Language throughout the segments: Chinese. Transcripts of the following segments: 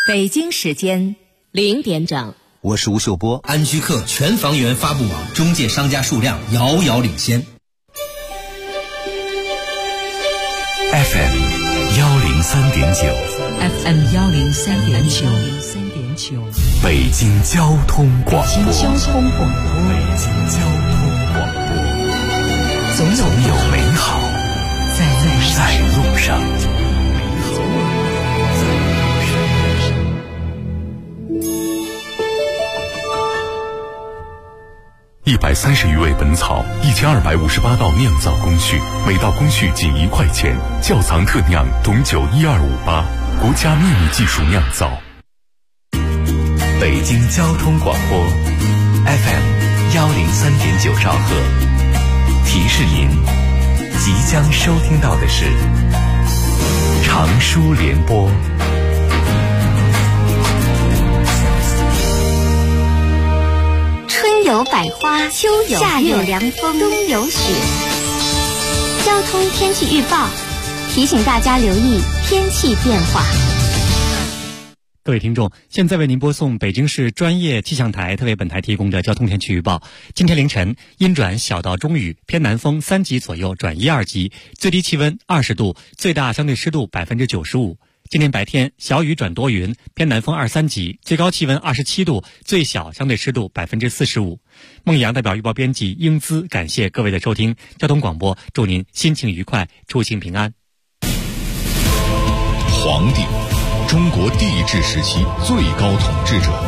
北京时间0点整， 我是吴秀波。 安居客全房源发布网中介商家数量遥遥领先。 FM 103.9 FM 103.9， 北京交通广播。 北京交通广播， 总有美好在路上。130余味本草，1258道酿造工序，每道工序仅1块钱。窖藏特酿董酒12588，国家秘密技术酿造。北京交通广播 FM 103.9兆赫，提示您即将收听到的是长书联播。 春有百花，秋有夏有凉风，冬有雪。交通天气预报提醒大家留意天气变化。 各位听众，现在为您播送北京市专业气象台特为本台提供的交通天气预报。今天凌晨阴转小到中雨，偏南风3级左右转1、2级，最低气温20度，最大相对湿度95%。今天白天小雨转多云，偏南风2、3级，最高气温27度，最小相对湿度45%。孟阳代表预报编辑英姿感谢各位的收听，交通广播祝您心情愉快，出行平安。 皇帝，中国帝制时期最高统治者。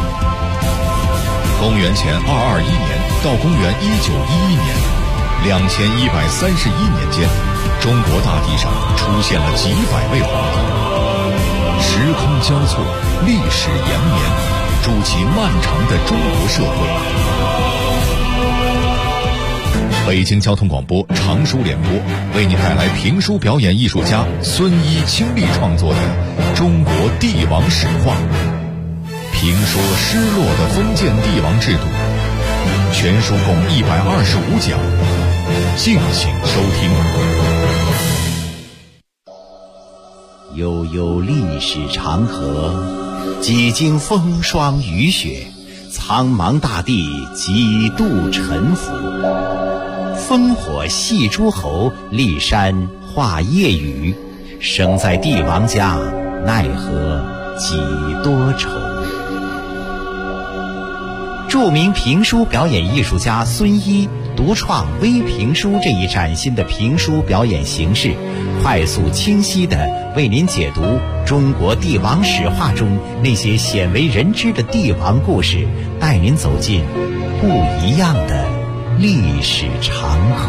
公元前221年到公元1911年，2131年间，中国大地上出现了几百位皇帝，时空交错，历史延绵，筑起漫长的中国社会。北京交通广播长书联播为您带来评书表演艺术家孙一倾力创作的《中国帝王史话》，评说失落的封建帝王制度，全书共125讲，敬请收听。 悠悠历史长河，几经风霜雨雪，苍茫大地几度沉浮。烽火戏诸侯，骊山画夜雨，生在帝王家，奈何几多愁。著名评书表演艺术家孙一独创微评书这一崭新的评书表演形式，快速清晰地为您解读中国帝王史话中那些鲜为人知的帝王故事，带您走进不一样的历史长河。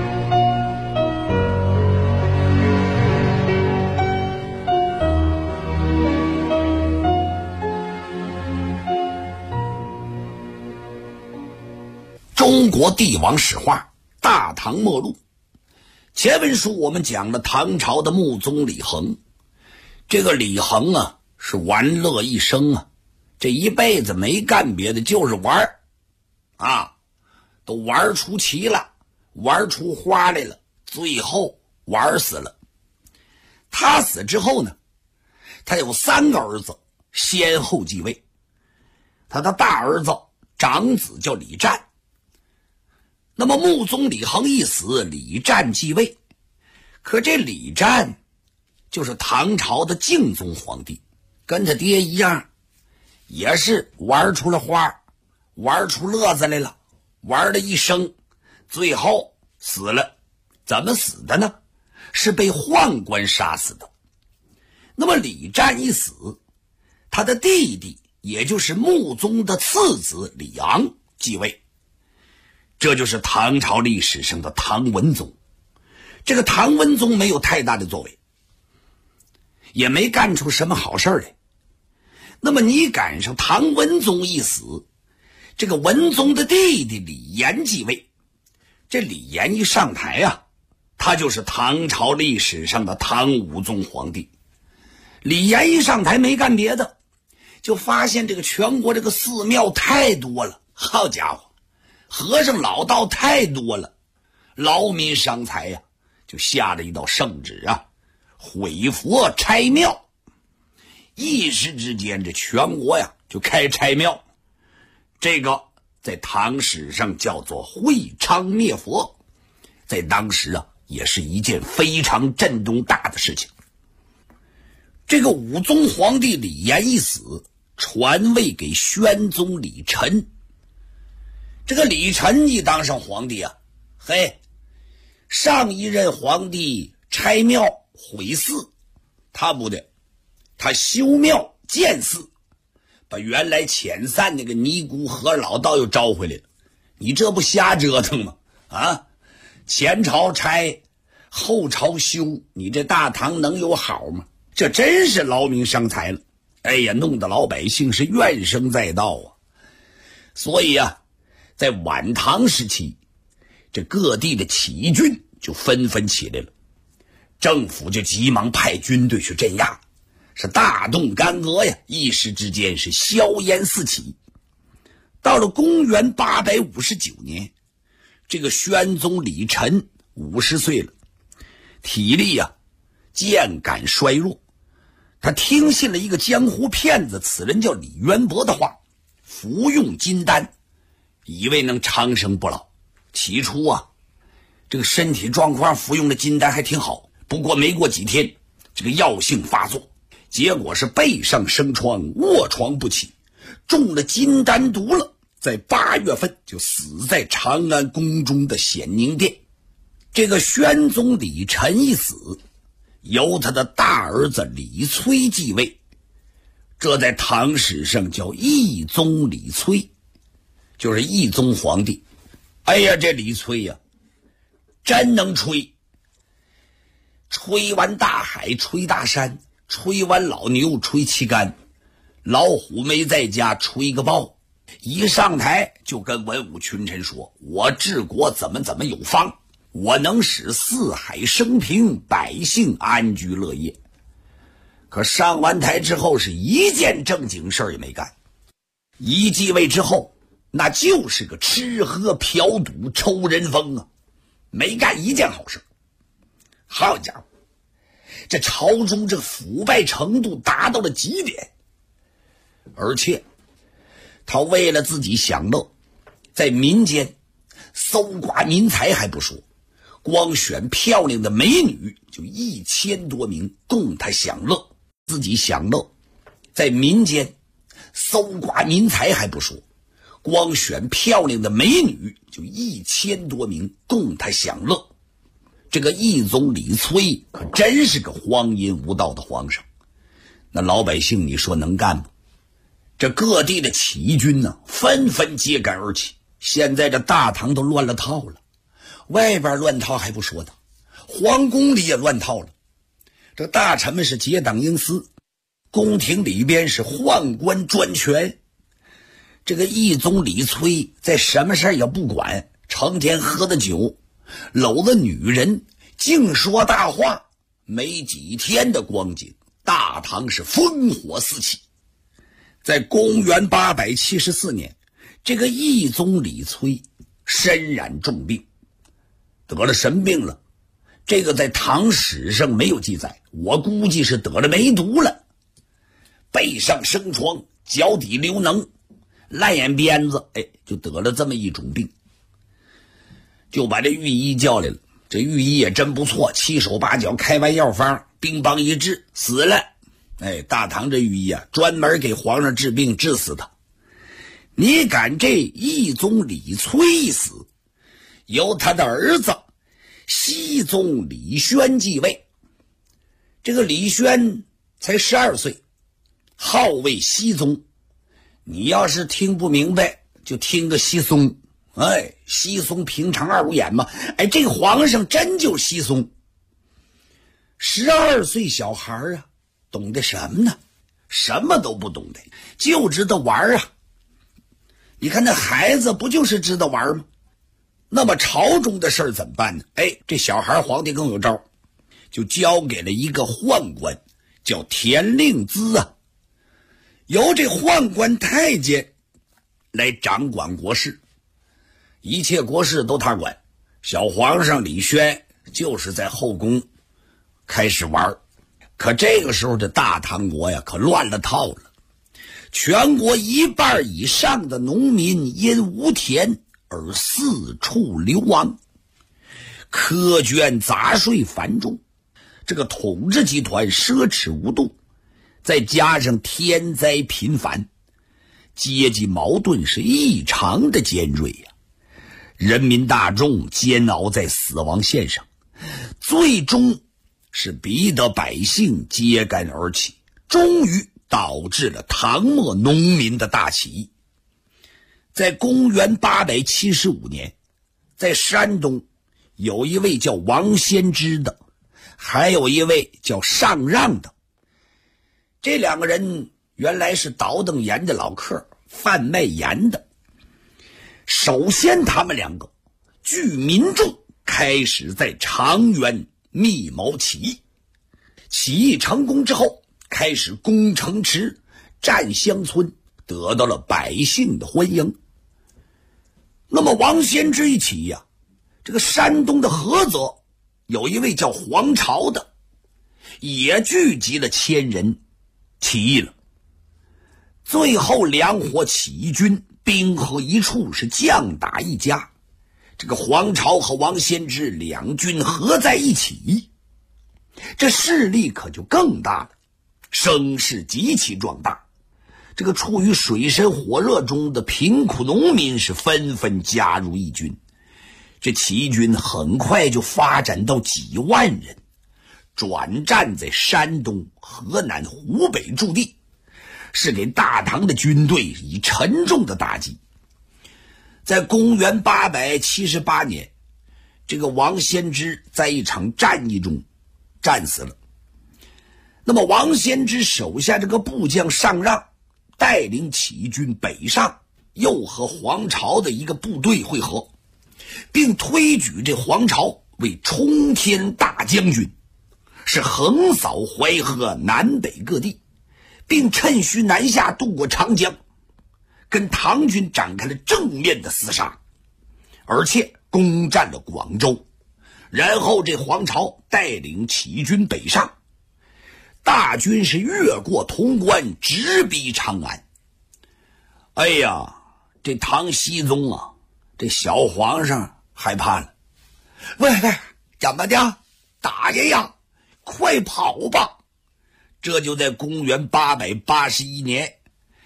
中国帝王史话，大唐末路。前文书我们讲了唐朝的穆宗李恒，这个李恒啊是玩乐一生啊，这一辈子没干别的，就是玩啊，都玩出奇了，玩出花来了，最后玩死了。他死之后呢，他有3个儿子先后继位。他的大儿子长子叫李湛，那么穆宗李恒一死，李湛继位。可这李湛就是唐朝的敬宗皇帝，跟他爹一样，也是玩出了花，玩出乐子来了，玩了一生，最后死了。怎么死的呢？是被宦官杀死的。那么李湛一死，他的弟弟也就是穆宗的次子李昂继位，这就是唐朝历史上的唐文宗。这个唐文宗没有太大的作为，也没干出什么好事来。那么你赶上唐文宗一死，这个文宗的弟弟李炎继位。这李炎一上台啊，他就是唐朝历史上的唐武宗皇帝。李炎一上台没干别的，就发现这个全国这个寺庙太多了，好家伙，和尚老道太多了，劳民伤财呀，就下了一道圣旨啊，毁佛拆庙。 一时之间这全国呀就开拆庙，这个在唐史上叫做会昌灭佛，在当时啊也是一件非常震动大的事情。这个武宗皇帝李炎一死，传位给宣宗李忱。这个李忱一当上皇帝啊，上一任皇帝拆庙毁寺，他不对，他修庙建寺，把原来遣散那个尼姑和老道又招回来了。你这不瞎折腾吗？啊，前朝拆，后朝修，你这大唐能有好吗？这真是劳民伤财了。哎呀，弄得老百姓是怨声载道啊。所以啊，在晚唐时期，这各地的起义军就纷纷起来了，政府就急忙派军队去镇压，是大动干戈呀，一时之间是硝烟四起。到了公元859年，这个宣宗李忱50岁了，体力啊渐感衰弱。他听信了一个江湖骗子，此人叫李渊博的话，服用金丹，以为能长生不老。起初啊，这个身体状况服用的金丹还挺好，不过没过几天，这个药性发作，结果是背上生疮，卧床不起，中了金丹毒了，在8月份就死在长安宫中的显宁殿。这个宣宗李忱一死，由他的大儿子李崔继位，这在唐史上叫懿宗李崔，就是懿宗皇帝。哎呀，这李崔呀，真能吹，吹完大海吹大山，吹完老牛吹旗杆，老虎没在家吹个豹，一上台就跟文武群臣说，我治国怎么有方，我能使四海升平，百姓安居乐业。可上完台之后是一件正经事儿也没干，一继位之后那就是个吃喝嫖赌抽人风啊，没干一件好事。好家伙，这朝中这腐败程度达到了极点，而且他为了自己享乐，在民间搜刮民财还不说，光选漂亮的美女就1000多名供他享乐。自己享乐，在民间搜刮民财还不说，光选漂亮的美女就1000多名供他享乐。这个懿宗李崔可真是个荒淫无道的皇上，那老百姓你说能干吗？这各地的起义军呢，纷纷揭竿而起。现在这大唐都乱了套了，外边乱套还不说的，皇宫里也乱套了。这大臣们是结党营私，宫廷里边是宦官专权。这个懿宗李崔在什么事儿也不管，成天喝的酒，搂的女人，净说大话。没几天的光景，大唐是烽火四起。在公元874年，这个懿宗李崔身染重病，得了神病了。这个在唐史上没有记载，我估计是得了梅毒了，背上生疮，脚底流脓，烂眼鞭子，就得了这么一种病。就把这御医叫来了，这御医也真不错，七手八脚开完药方，乒乓一治，死了。大唐这御医啊，专门给皇上治病，治死他。你敢这懿宗李崔一死，由他的儿子熹宗李轩继位。这个李轩才12岁，号为熹宗。你要是听不明白，就听个熹松。熹松平常二五眼嘛。这个皇上真就熹松。12岁小孩啊，懂得什么呢？什么都不懂得，就知道玩啊。你看那孩子不就是知道玩吗？那么朝中的事儿怎么办呢？这小孩皇帝更有招，就交给了一个宦官，叫田令孜啊，由这宦官太监来掌管国事，一切国事都他管。小皇上李轩就是在后宫开始玩， 可这个时候这大唐国呀可乱了套了，全国1半以上的农民因无田而四处流亡，苛捐杂税繁重，这个统治集团奢侈无度，再加上天灾频繁，阶级矛盾是异常的尖锐呀，人民大众煎熬在死亡线上，最终是逼得百姓揭竿而起，终于导致了唐末农民的大起义。在公元875年，在山东有一位叫王先知的，还有一位叫上让的，这2个人原来是倒腾盐的老客，贩卖盐的。首先他们2个据民众开始在长垣密谋起义，起义成功之后开始攻城池占乡村，得到了百姓的欢迎。那么王先知一起呀，这个山东的菏泽有一位叫黄巢的，也聚集了1000人起义了。最后2伙起义军兵合一处，是将打一家。这个黄巢和王先知2军合在一起，这势力可就更大了，声势极其壮大。这个处于水深火热中的贫苦农民是纷纷加入义军，这起义军很快就发展到几万人，转战在山东、河南、湖北驻地，是给大唐的军队以沉重的打击。在公元878年，这个王先知在一场战役中战死了。那么王先知手下这个部将上让带领起义军北上，又和黄巢的一个部队会合，并推举这黄巢为冲天大将军，是横扫淮河南北各地，并趁虚南下渡过长江，跟唐军展开了正面的厮杀，而且攻占了广州。然后这黄巢带领起义军北上，大军是越过潼关，直逼长安。哎呀，这唐僖宗啊，这小皇上害怕了，喂，怎么的，大爷呀，快跑吧！这就在公元881年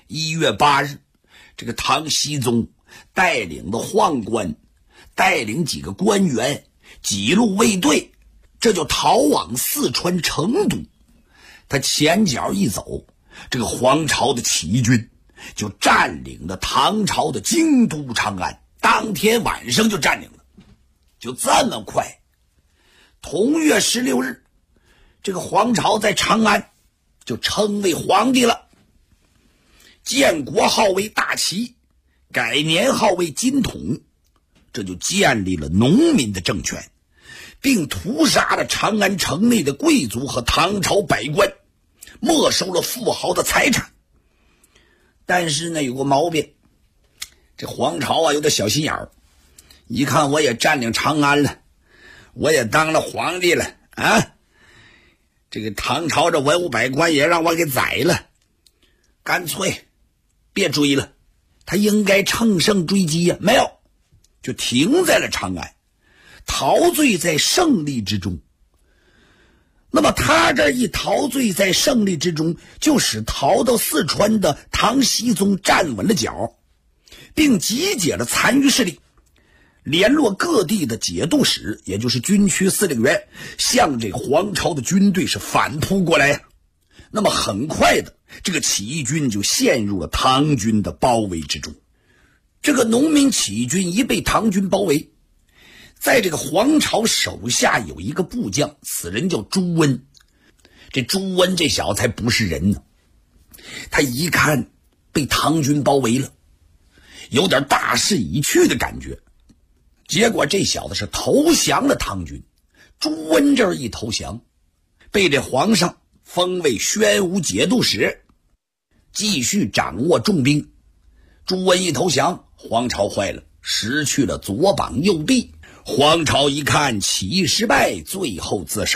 1月8日，这个唐僖宗带领的宦官，带领几个官员，几路卫队，这就逃往四川成都。他前脚一走，这个黄巢的起义军就占领了唐朝的京都长安，当天晚上就占领了。就这么快，同月16日，这个黄巢在长安就称为皇帝了，建国号为大齐，改年号为金统，这就建立了农民的政权，并屠杀了长安城内的贵族和唐朝百官，没收了富豪的财产。但是呢，有个毛病，这黄巢啊有点小心眼儿，一看我也占领长安了，我也当了皇帝了啊，这个唐朝这文武百官也让我给宰了，干脆别追了，他应该乘胜追击呀，没有，就停在了长安，陶醉在胜利之中。那么他这一陶醉在胜利之中，就使逃到四川的唐僖宗站稳了脚，并集结了残余势力，联络各地的节度使，也就是军区司令员，向这黄巢的军队是反扑过来。那么很快的，这个起义军就陷入了唐军的包围之中。这个农民起义军一被唐军包围，在这个黄巢手下有一个部将，此人叫朱温。这朱温这小子才不是人呢，他一看被唐军包围了，有点大势已去的感觉，结果这小子是投降了唐军。朱温这一投降，被这皇上封为宣武节度使，继续掌握重兵。朱温一投降，黄巢坏了，失去了左膀右臂。黄巢一看起义失败，最后自杀，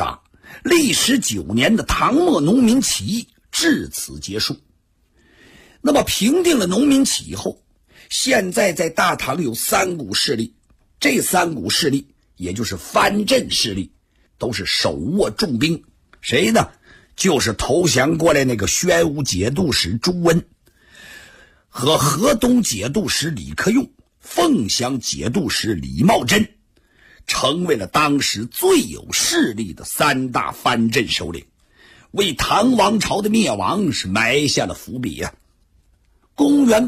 历时9年的唐末农民起义至此结束。那么平定了农民起义后，现在在大唐有3股势力，这3股势力也就是藩镇势力，都是手握重兵。谁呢？就是投降过来那个宣武节度使朱温和河东节度使李克用、凤翔节度使李茂贞，成为了当时最有势力的3大藩镇首领，为唐王朝的灭亡是埋下了伏笔啊。公元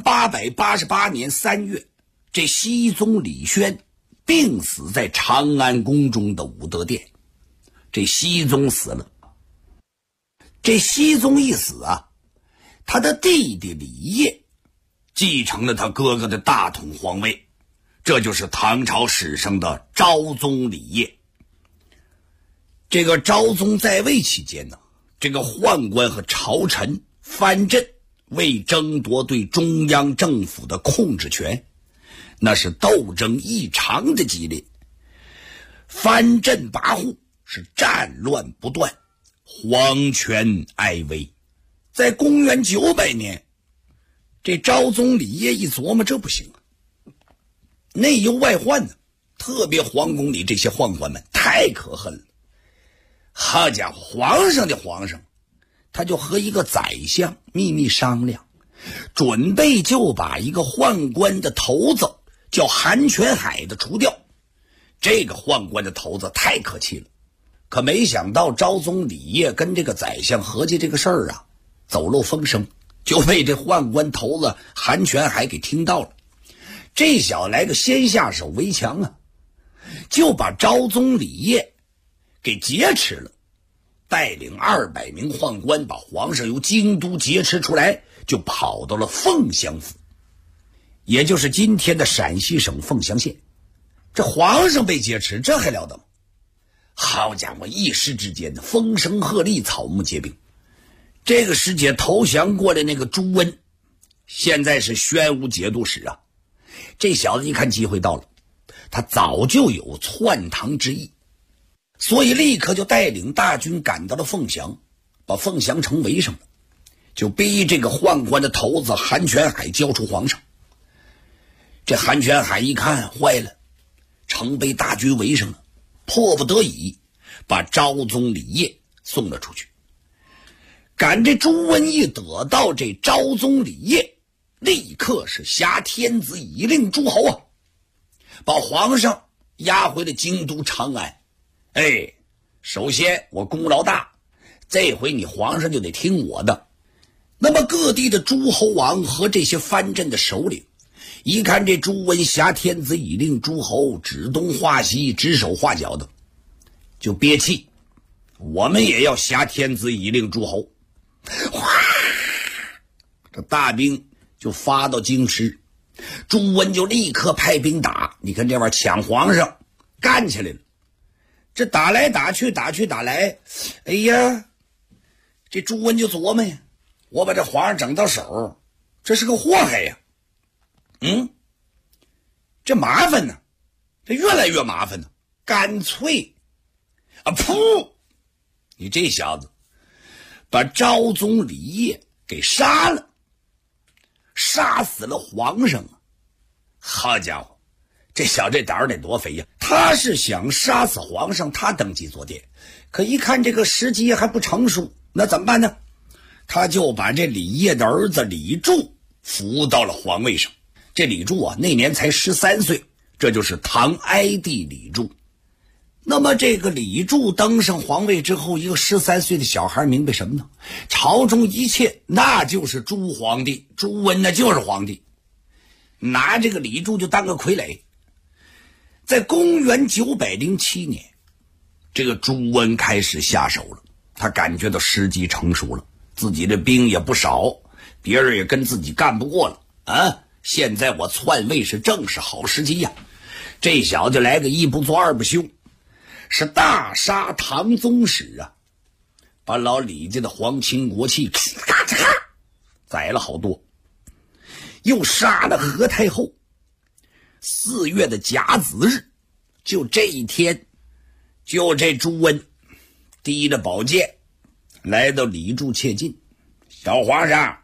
888年3月，这熹宗李轩病死在长安宫中的武德殿。这熹宗死了，这熹宗一死啊，他的弟弟李晔继承了他哥哥的大统皇位，这就是唐朝史上的昭宗李晔。这个昭宗在位期间呢，这个宦官和朝臣藩镇为争夺对中央政府的控制权，那是斗争异常的激烈，藩镇跋扈，是战乱不断，皇权哀危。在公元900年，这昭宗李晔一琢磨，这不行啊，内忧外患呢，特别皇宫里这些宦官们太可恨了。好家伙，皇上的皇上，他就和一个宰相秘密商量，准备就把一个宦官的头子叫韩全海的除掉。这个宦官的头子太可气了，可没想到昭宗李晔跟这个宰相合计这个事儿啊，走漏风声，就被这宦官头子韩全海给听到了。这小子来个先下手为强啊，就把昭宗李晔给劫持了，带领200名宦官把皇上由京都劫持出来，就跑到了凤翔府，也就是今天的陕西省凤翔县。这皇上被劫持，这还了得吗？好家伙，一时之间的风声鹤唳，草木皆兵。这个时节投降过来那个朱温，现在是宣武节度使啊。这小子一看机会到了，他早就有篡唐之意，所以立刻就带领大军赶到了凤翔，把凤翔城围上了，就逼这个宦官的头子韩全海交出皇上。这韩全海一看坏了，城被大军围上了，迫不得已把昭宗李晔送了出去。赶这朱温一得到这昭宗李晔，立刻是挟天子以令诸侯啊，把皇上押回了京都长安。首先我功劳大，这回你皇上就得听我的。那么各地的诸侯王和这些藩镇的首领一看这朱温挟天子以令诸侯，指东画西，指手画脚的，就憋气，我们也要挟天子以令诸侯。哗，这大兵就发到京师，朱温就立刻派兵打。你看这玩意儿抢皇上干起来了，这打来打去，打去打来，哎呀，这朱温就琢磨呀，我把这皇上整到手，这是个祸害呀。这麻烦呢，这越来越麻烦呢，干脆噗，你这小子把昭宗李晔给杀了，杀死了皇上啊！好家伙，这小子这胆儿得多肥呀！他是想杀死皇上，他登基做殿，可一看这个时机还不成熟，那怎么办呢？他就把这李晔的儿子李柱扶到了皇位上。这李柱啊，那年才13岁，这就是唐哀帝李柱。那么这个李柱登上皇位之后，一个13岁的小孩明白什么呢？朝中一切那就是朱皇帝，朱温那就是皇帝，拿这个李柱就当个傀儡。在公元907年，这个朱温开始下手了，他感觉到时机成熟了，自己的兵也不少，别人也跟自己干不过了啊！现在我篡位是正是好时机呀！这小子来个一不做二不休，是大杀唐宗室啊，把老李家的皇亲国戚咔嚓宰了好多，又杀了何太后。4月的甲子日，就这一天，就这朱温提着宝剑来到李柱切近。小皇上，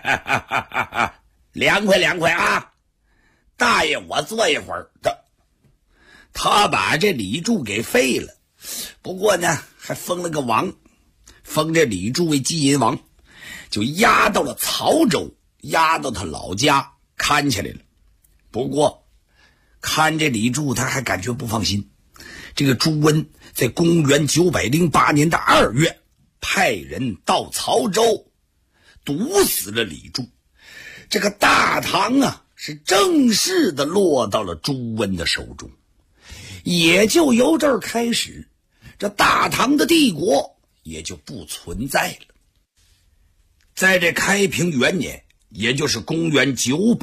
凉快凉快啊！大爷我坐一会儿的。他把这李柱给废了，不过呢还封了个王，封这李柱为金银王，就押到了曹州，押到他老家看起来了。不过看这李柱他还感觉不放心。这个朱温在公元908年的2月派人到曹州毒死了李柱，这个大唐啊是正式的落到了朱温的手中。也就由这儿开始，这大唐的帝国也就不存在了。在这开平元年，也就是公元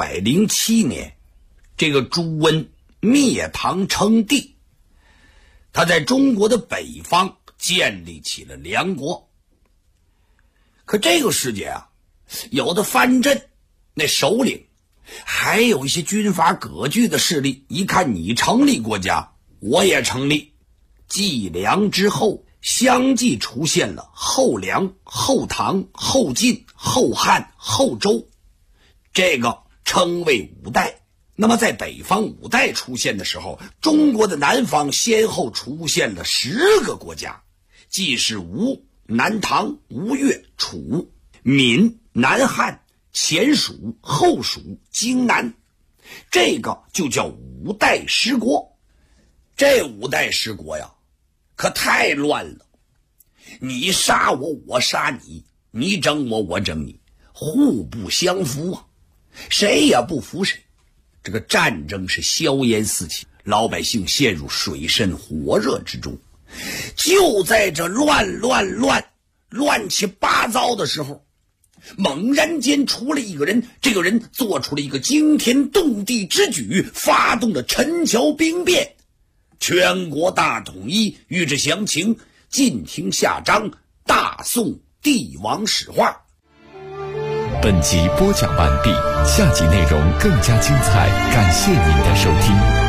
907年，这个朱温灭唐称帝，他在中国的北方建立起了梁国。可这个时节啊，有的藩镇那首领还有一些军阀割据的势力，一看你成立国家，我也成立。继梁之后，相继出现了后梁、后唐、后晋、后汉、后周，这个称为五代。那么在北方五代出现的时候，中国的南方先后出现了10个国家，即是吴、南唐、吴越、楚、闽、南汉、前蜀、后蜀、荆南，这个就叫五代十国。这五代十国呀，可太乱了，你杀我，我杀你，你整我，我整你，互不相服啊，谁也不服谁。这个战争是硝烟四起，老百姓陷入水深火热之中。就在这乱七八糟的时候，猛然间出了一个人，这个人做出了一个惊天动地之举，发动了陈桥兵变，全国大统一。欲知详情，尽听下章《大宋帝王史话》。 本集播讲完毕，下集内容更加精彩，感谢您的收听。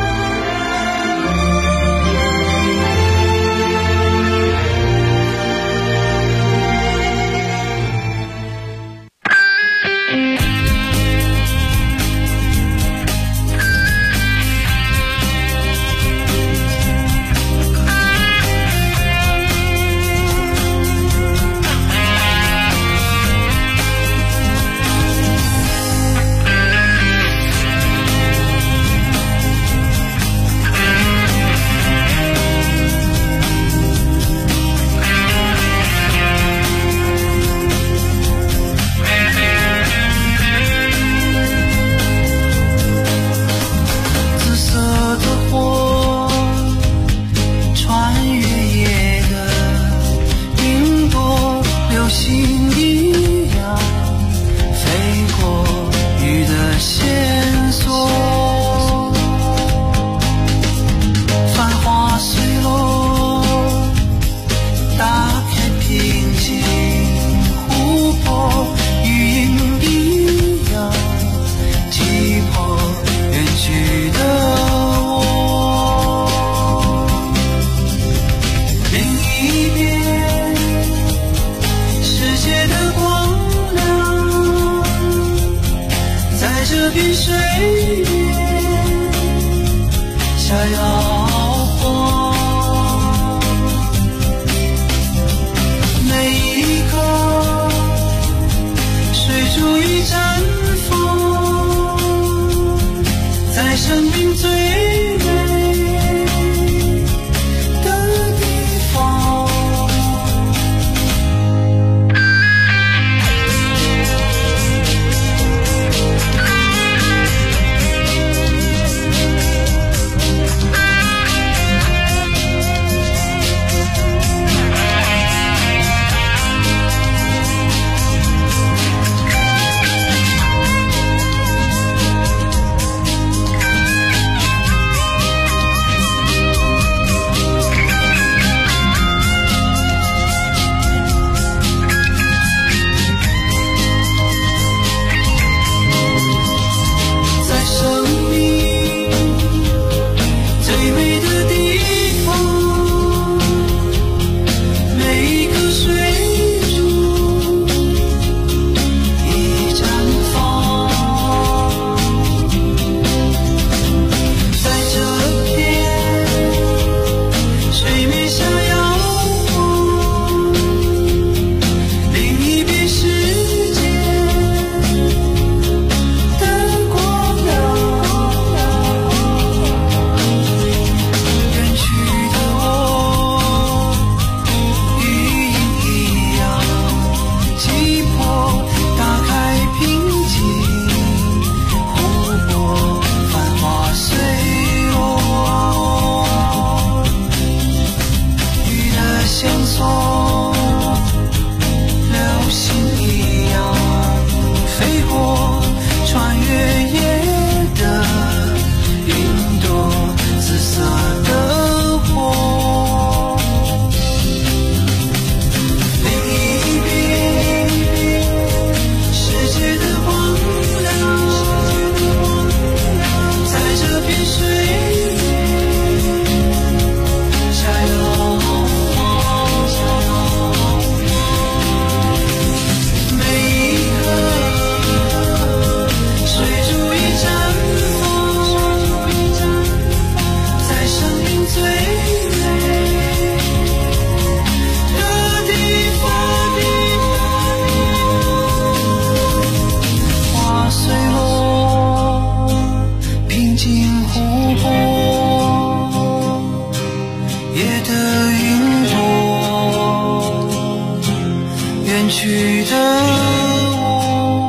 远去的我。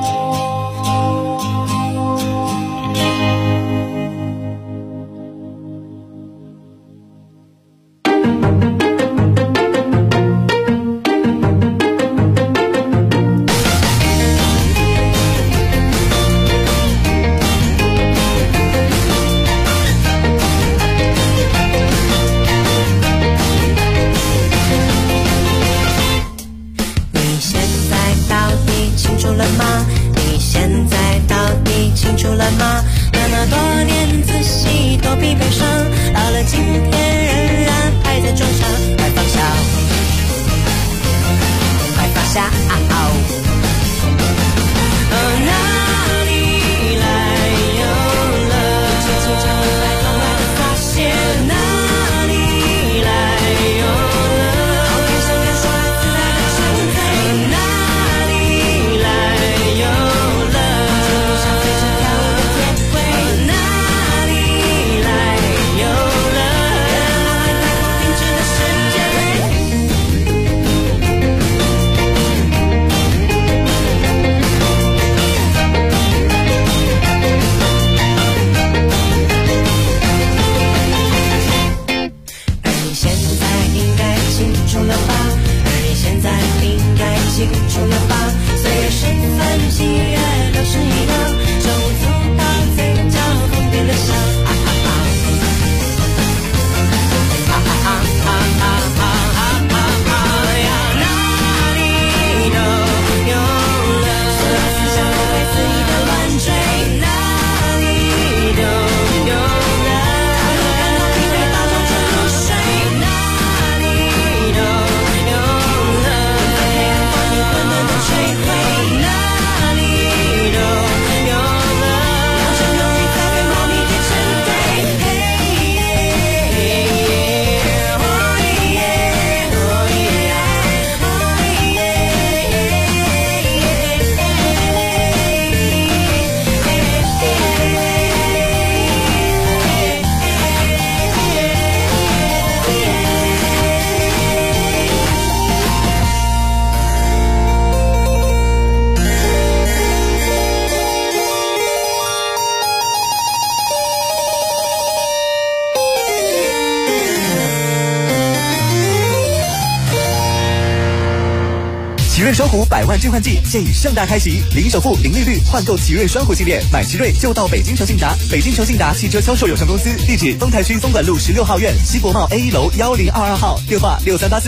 奇瑞双虎100万置换季现已盛大开启，零首付、零利率换购奇瑞双虎系列，买奇瑞就到北京诚信达。北京诚信达汽车销售有限公司，地址丰台区东莞路16号院西国贸 A1 楼1022号，电话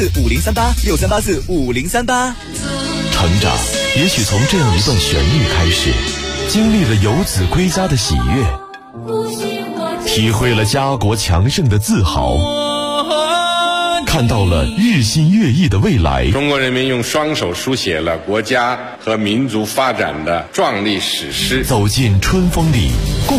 63845038，63845038。 成长也许从这样一段旋律开始，经历了游子归家的喜悦，体会了家国强盛的自豪，看到了日新月异的未来。 中国人民用双手书写了国家和民族发展的壮丽史诗， 走进春风里。